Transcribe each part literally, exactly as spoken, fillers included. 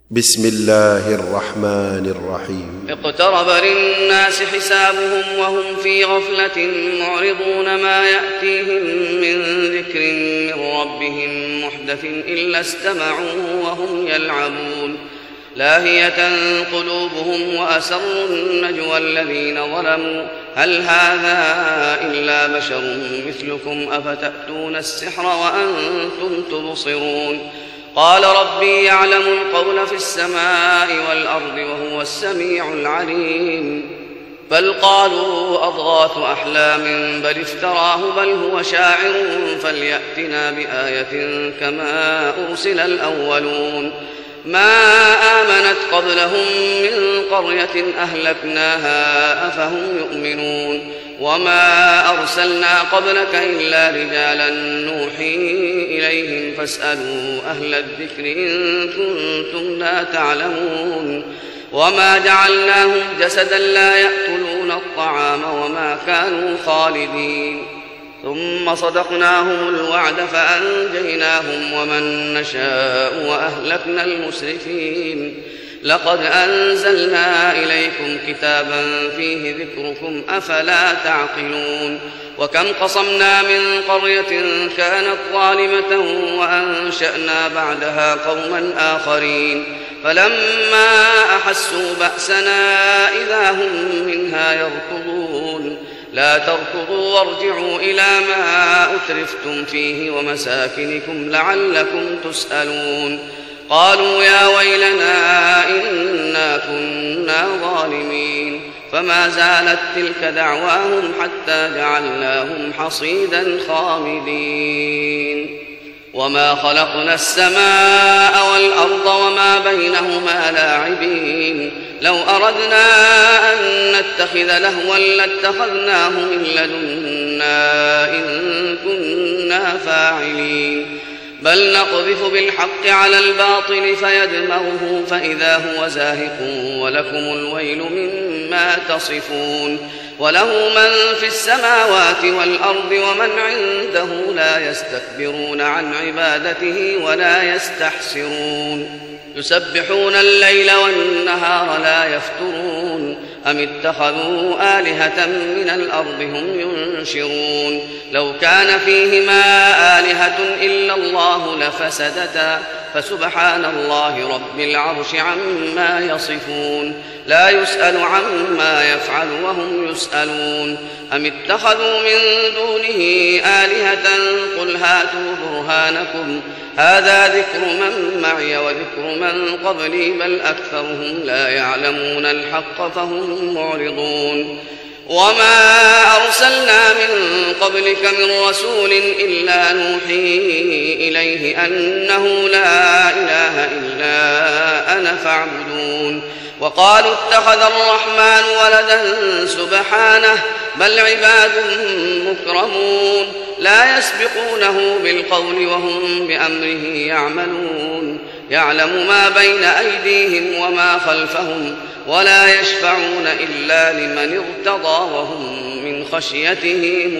بسم الله الرحمن الرحيم اقترب للناس حسابهم وهم في غفلة معرضون ما يأتيهم من ذكر من ربهم محدث إلا استمعوه وهم يلعبون لاهية قلوبهم وأسروا النجوى الذين ظلموا هل هذا إلا بشر مثلكم أفتأتون السحر وأنتم تبصرون قال ربي يعلم القول في السماء والأرض وهو السميع العليم بل قالوا أضغاث أحلام بل افتراه بل هو شاعر فليأتنا بآية كما أرسل الأولون ما آمنت قبلهم من قرية أهلكناها أفهم يؤمنون وما أرسلنا قبلك إلا رجالا نوحي إليهم فاسألوا أهل الذكر إن كنتم لا تعلمون وما جعلناهم جسدا لا يأكلون الطعام وما كانوا خالدين ثم صدقناهم الوعد فأنجيناهم ومن نشاء وأهلكنا المسرفين لقد أنزلنا إليكم كتابا فيه ذكركم أفلا تعقلون وكم قصمنا من قرية كانت ظالمة وأنشأنا بعدها قوما آخرين فلما أحسوا بأسنا إذا هم منها يركضون لا تركضوا وارجعوا إلى ما أترفتم فيه ومساكنكم لعلكم تسألون قالوا يا ويلنا إنا كنا ظالمين فما زالت تلك دعواهم حتى جعلناهم حصيدا خامدين وما خلقنا السماء والأرض وما بينهما لاعبين لو أردنا أن نتخذ لهوا لاتخذناه من لدنا إن كنا فاعلين بل نقذف بالحق على الباطل فيدمغه فإذا هو زاهق ولكم الويل مما تصفون وله من في السماوات والأرض ومن عنده لا يستكبرون عن عبادته ولا يستحسرون يسبحون الليل والنهار لا يفترون أم اتخذوا آلهة من الأرض هم ينشرون لو كان فيهما آلهة إلا الله لفسدتا فسبحان الله رب العرش عما يصفون لا يسأل عما يفعل وهم يسألون أم اتخذوا من دونه آلهة قل هاتوا برهانكم هذا ذكر من معي وذكر من قبلي بل أكثرهم لا يعلمون الحق فهم معرضون وما أرسلنا من قبلك من رسول إلا نوحي إليه أنه لا إله إلا أنا فاعبدون وقالوا اتخذ الرحمن ولدا سبحانه بل عباد مكرمون لا يسبقونه بالقول وهم بأمره يعملون يعلم ما بين أيديهم وما خلفهم ولا يشفعون إلا لمن ارتضى وهم من خشيته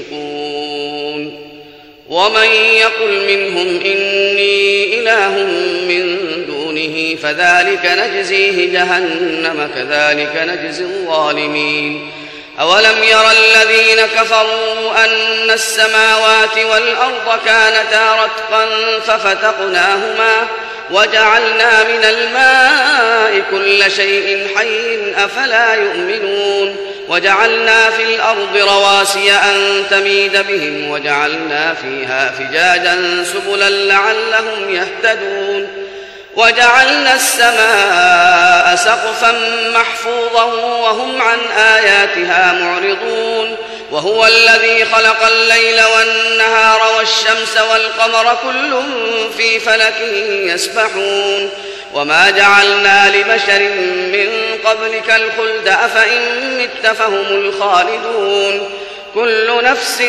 مشفقون ومن يقل منهم إني إله من دونه فذلك نجزيه جهنم كذلك نجزي الظالمين أولم ير الذين كفروا أن السماوات والأرض كانتا رتقا ففتقناهما وجعلنا من الماء كل شيء حي أفلا يؤمنون وجعلنا في الأرض رواسي أن تميد بهم وجعلنا فيها فجاجا سبلا لعلهم يهتدون وجعلنا السماء سقفا محفوظا وهم عن آياتها معرضون وهو الذي خلق الليل والنهار والشمس والقمر كل في فلك يسبحون وما جعلنا لبشر من قبلك الخلد أفإن مت فهم الخالدون كل نفس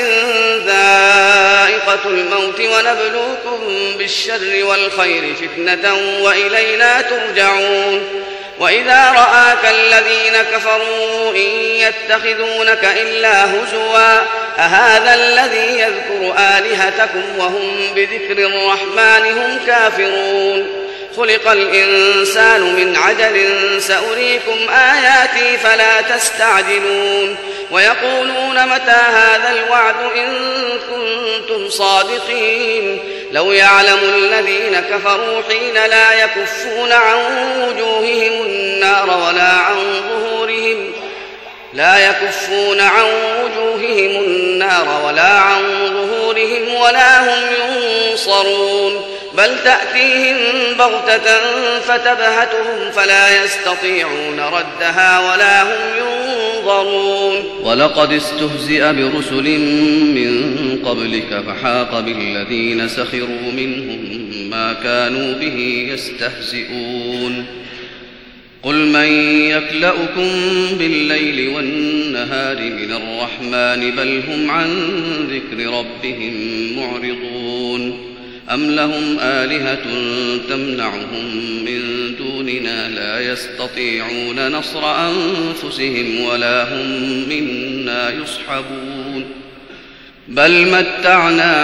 ذائقة الموت ونبلوكم بالشر والخير فتنة وإلينا ترجعون وإذا رآك الذين كفروا إن يتخذونك إلا هزوا أهذا الذي يذكر آلهتكم وهم بذكر الرحمن هم كافرون خلق الإنسان من عجل سأريكم آياتي فلا تستعجلون ويقولون متى هذا الوعد إن كنتم صادقين لو يعلم الذين كفروا حين لا يكفون عن وجوههم النار ولا عن ظهورهم لا يكفون عن وجوههم النار ولا عن ظهورهم ولا هم ينصرون بل تأتيهم بغتة فتبهتهم فلا يستطيعون ردها ولا هم ينظرون ولقد استهزئ برسل من قبلك فحاق بالذين سخروا منهم ما كانوا به يستهزئون قل من يكلؤكم بالليل والنهار من الرحمن بل هم عن ذكر ربهم معرضون أم لهم آلهة تمنعهم من دوننا لا يستطيعون نصر أنفسهم ولا هم منا يصحبون بل متعنا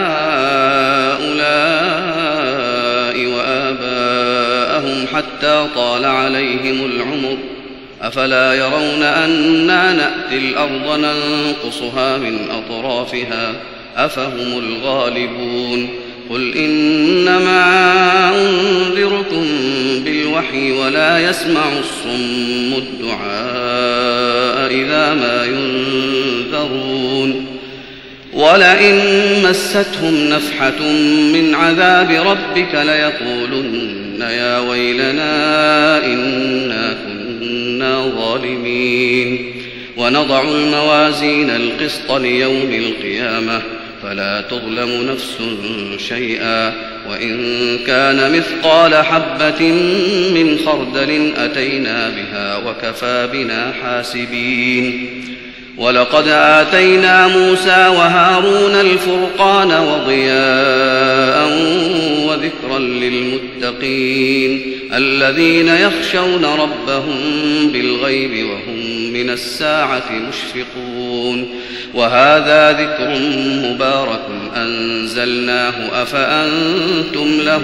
هؤلاء وآباءهم حتى طال عليهم العمر أفلا يرون أنا نأتي الأرض ننقصها من أطرافها أفهم الغالبون قل إنما أنذركم بالوحي ولا يسمع الصم الدعاء إذا ما ينذرون ولئن مستهم نفحة من عذاب ربك ليقولن يا ويلنا إنا كنا ظالمين ونضع الموازين القسط ليوم القيامة فلا تظلم نفس شيئا وإن كان مثقال حبة من خردل أتينا بها وكفى بنا حاسبين ولقد آتينا موسى وهارون الفرقان وضياء وذكرا للمتقين الذين يخشون ربهم بالغيب وهم من الساعة مشفقون وهذا ذكر مبارك أنزلناه أفأنتم له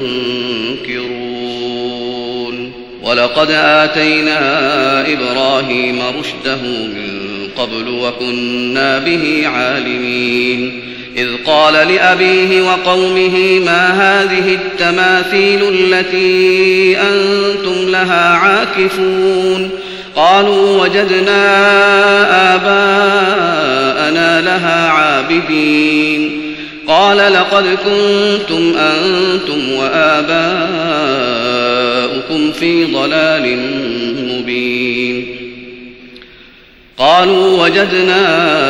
منكرون ولقد آتينا إبراهيم رشده من قبل وكنا به عالمين إذ قال لأبيه وقومه ما هذه التماثيل التي أنتم لها عاكفون قالوا وجدنا آباءنا لها عابدين قال لقد كنتم أنتم وآباؤكم في ضلال مبين قالوا وجدنا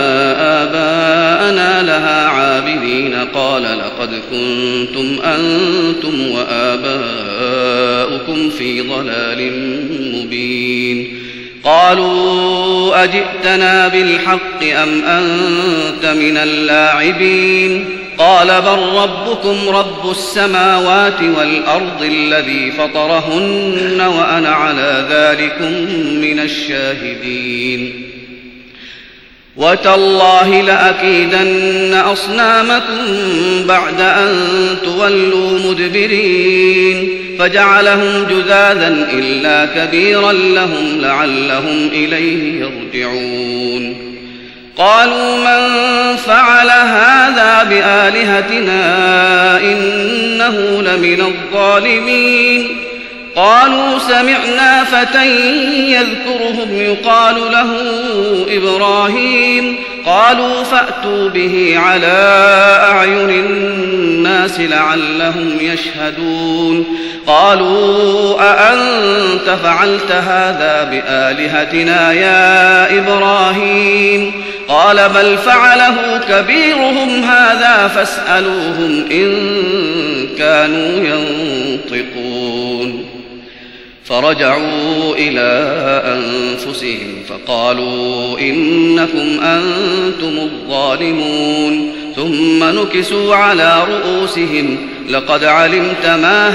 آباءنا لها عابدين قال لقد كنتم أنتم وآباؤكم في ضلال مبين قالوا أجئتنا بالحق أم أنت من اللاعبين قال بل ربكم رب السماوات والأرض الذي فطرهن وأنا على ذلكم من الشاهدين وتالله لأكيدن أصنامكم بعد أن تولوا مدبرين فجعلهم جذاذا إلا كبيرا لهم لعلهم إليه يرجعون قالوا من فعل هذا بآلهتنا إنه لمن الظالمين قالوا سمعنا فتى يذكرهم يقال له إبراهيم قالوا فأتوا به على أعين الناس لعلهم يشهدون قالوا أأنت فعلت هذا بآلهتنا يا إبراهيم قال بل فعله كبيرهم هذا فاسألوهم إن كانوا ينطقون فرجعوا إلى أنفسهم فقالوا إنكم أنتم الظالمون ثم نكسوا على رؤوسهم لقد علمت ما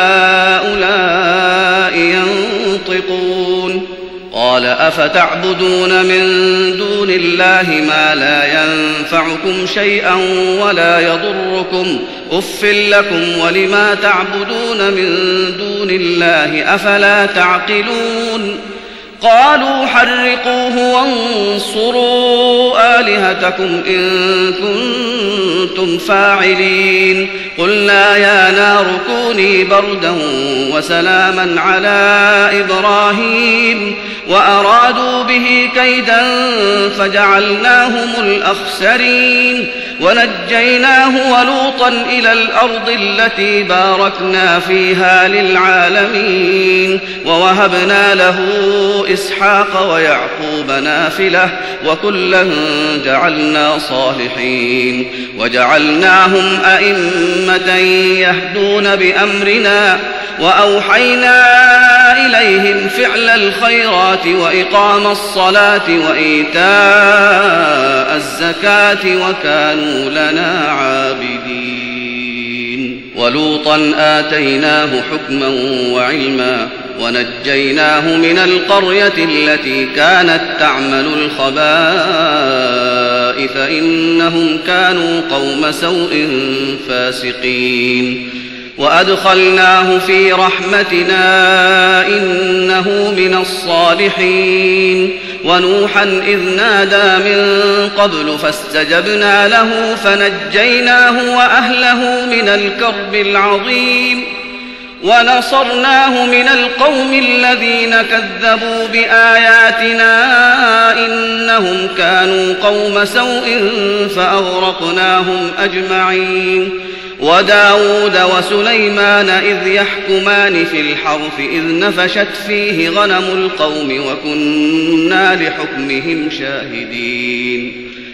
هؤلاء ينطقون قال أفتعبدون من دون الله ما لا ينفعكم شيئا ولا يضركم أف لكم ولما تعبدون من دون الله أفلا تعقلون قالوا حرقوه وانصروا آلهتكم إن كنتم فاعلين قلنا يا نار كوني بردا وسلاما على إبراهيم وأرادوا به كيدا فجعلناهم الأخسرين ونجيناه ولوطا إلى الأرض التي باركنا فيها للعالمين ووهبنا له إسحاق ويعقوب نافلة وكلا جعلنا صالحين وجعلناهم أئمة يهدون بأمرنا وأوحينا إليهم فعل الخيرات وإقام الصلاة وإيتاء الزكاة وكانوا لنا عابدين ولوطا آتيناه حكما وعلما ونجيناه من القرية التي كانت تعمل الخبائث إنهم كانوا قوم سوء فاسقين وأدخلناه في رحمتنا إنه من الصالحين ونوحا إذ نادى من قبل فاستجبنا له فنجيناه وأهله من الكرب العظيم ونصرناه من القوم الذين كذبوا بآياتنا إنهم كانوا قوم سوء فأغرقناهم أجمعين وداود وسليمان إذ يحكمان في الحرث إذ نفشت فيه غنم القوم وكنا لحكمهم شاهدين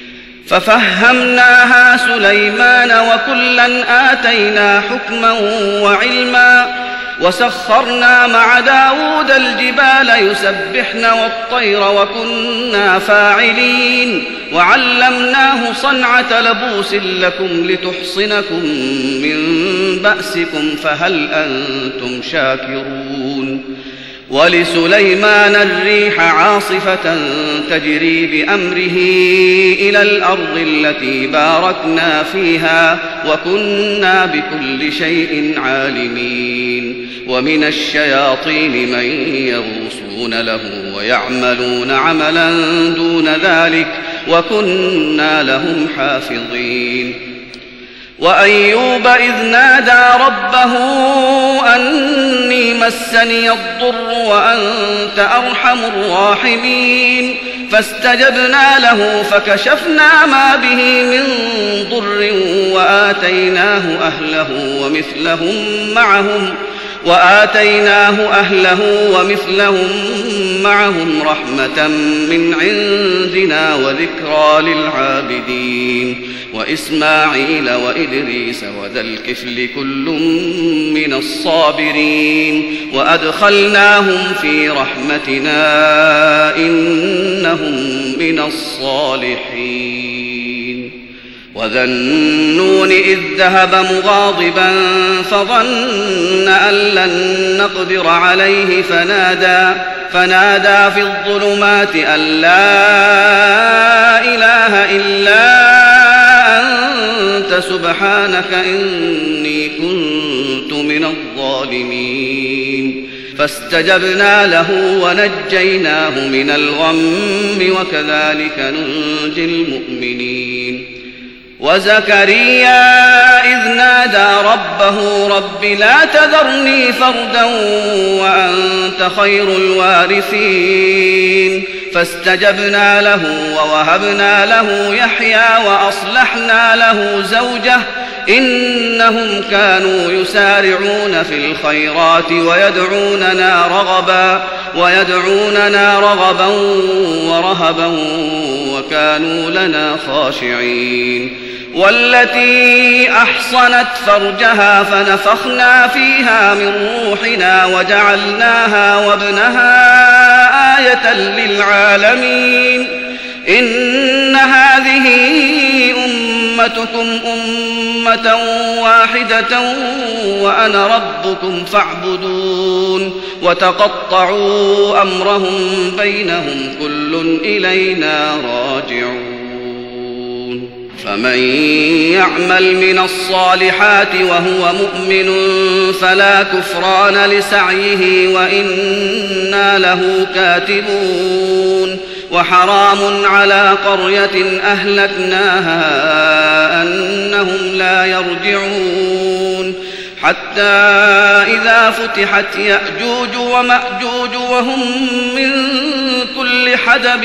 ففهمناها سليمان وكلا آتينا حكما وعلما وسخرنا مع داود الجبال يسبحن والطير وكنا فاعلين وعلمناه صنعة لبوس لكم لتحصنكم من بأسكم فهل أنتم شاكرون ولسليمان الريح عاصفة تجري بأمره إلى الأرض التي باركنا فيها وكنا بكل شيء عالمين ومن الشياطين من يغوصون له ويعملون عملا دون ذلك وكنا لهم حافظين وأيوب إذ نادى ربه أني مسني الضر وأنت أرحم الراحمين فاستجبنا له فكشفنا ما به من ضر وآتيناه أهله ومثلهم معهم وآتيناه أهله ومثلهم معهم رحمة من عندنا وذكرى للعابدين وإسماعيل وإدريس وذا الكفل كل من الصابرين وأدخلناهم في رحمتنا إنهم من الصالحين وذا النون إذ ذهب مغاضبا فظن أن لن نقدر عليه فنادى فنادى في الظلمات أن لا إله إلا أنت سبحانك إني كنت من الظالمين فاستجبنا له ونجيناه من الغم وكذلك ننجي المؤمنين وزكريا إذ نادى ربه رب لا تذرني فردا وأنت خير الوارثين فاستجبنا له ووهبنا له يحيى وأصلحنا له زوجه إنهم كانوا يسارعون في الخيرات ويدعوننا رغبا ويدعوننا رغبا ورهبا وكانوا لنا خاشعين والتي أحصنت فرجها فنفخنا فيها من روحنا وجعلناها وابنها آية للعالمين إن هذه أمتكم أمة واحدة وأنا ربكم فاعبدون وتقطعوا أمرهم بينهم كل إلينا راجعون فمن يعمل من الصالحات وهو مؤمن فلا كفران لسعيه وإنا له كاتبون وحرام على قرية أهلكناها أنهم لا يرجعون حتى إذا فتحت يأجوج ومأجوج وهم من كل حدب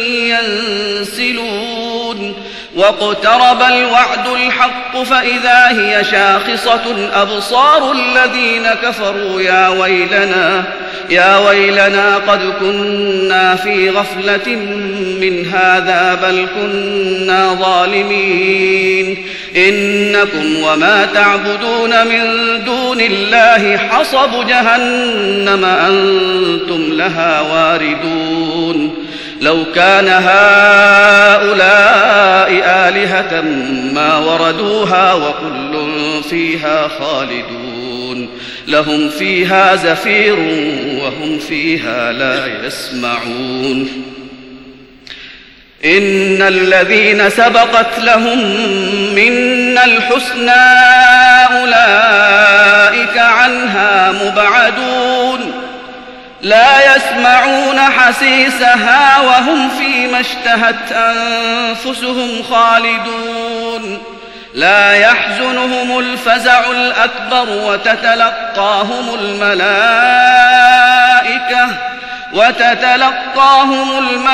ينسلون واقترب الوعد الحق فإذا هي شاخصة أبصار الذين كفروا يا ويلنا يا ويلنا قد كنا في غفلة من هذا بل كنا ظالمين إنكم وما تعبدون من دون الله حصب جهنم أنتم لها واردون لو كان هؤلاء آلهة ما وردوها وكل فيها خالدون لهم فيها زفير وهم فيها لا يسمعون إن الذين سبقت لهم منا الحسنى أولئك عنها مبعدون لا يسمعون حسيسها وهم فيما اشتهت أنفسهم خالدون لا يحزنهم الفزع الأكبر وتتلقاهم الملائكة وتتلقاهم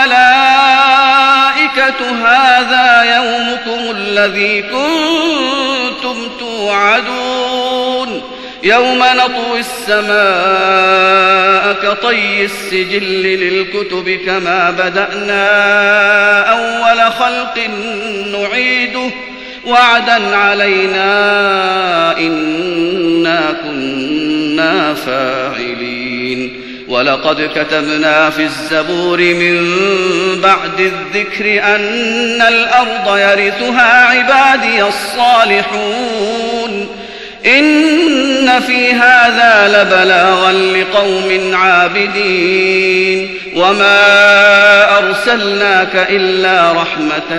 الملائكة هذا يومكم الذي كنتم توعدون يوم نطوي السماء كطي السجل للكتب كما بدأنا أول خلق نعيده وعدا علينا إنا كنا فاعلين ولقد كتبنا في الزبور من بعد الذكر أن الأرض يرثها عبادي الصالحون إن في هذا لبلاغا لقوم عابدين وما أرسلناك إلا رحمة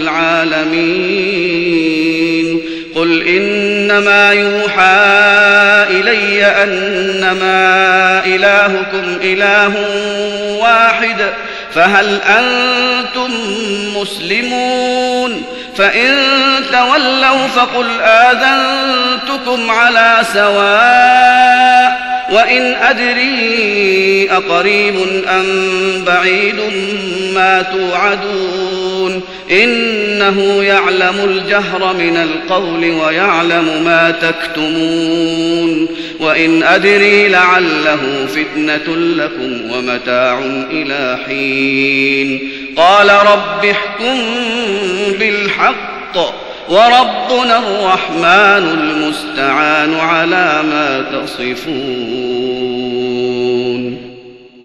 للعالمين قل إنما يوحى إلي أنما إلهكم إله واحد فهل أنتم مسلمون فإن تولوا فقل آذنتكم على سواء وإن أدري أقريب أم بعيد ما توعدون إنه يعلم الجهر من القول ويعلم ما تكتمون وإن أدري لعله فتنة لكم ومتاع إلى حين قال رب احكم بالحق وربنا الرحمن المستعان على ما تصفون.